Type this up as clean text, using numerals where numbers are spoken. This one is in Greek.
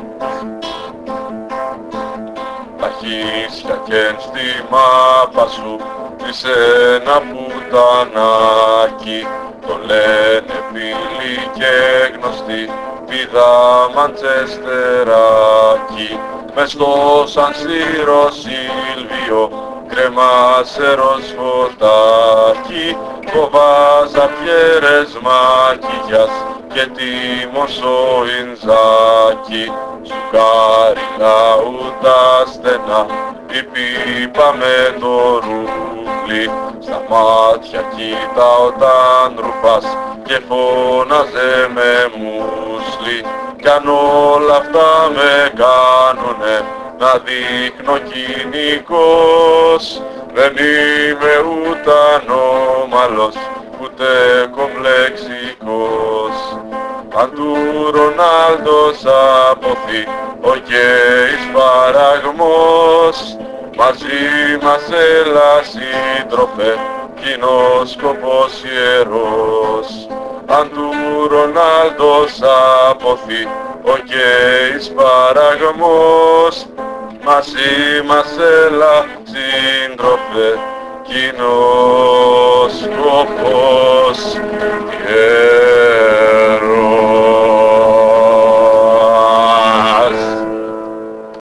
Τα χίσια κι στη μάπα σου της ένα πουτανάκι, το λένε φίλοι και γνωστοί, πηδά Μαντσεστεράκι. Μες στο Σαν Σύρο Σίλβιο κρέμασε ροσφωτάκι, φοβάζα πιέρες μακιγιάς και τίμωσο Ινζάκι. Σουκάρινα ούτα στενά η πίπα με το ρούχλι, στα μάτια κοίτα όταν ρουφάς και φώναζε με μουσλι. Κι αν όλα αυτά με κάνουνε να δείχνω κοινικός, δεν είμαι ούτε ανώμαλος ούτε κομπλεξικός. Αν του Ρονάλντος αποθεί ο γκέις παραγμός, μαζί μας έλα σύντροφε, κοινός σκοπός ιερός. Αν του Ρονάλντος αποθεί ο γκέις παραγμός, μαζί μας έλα σύντροφε, κοινός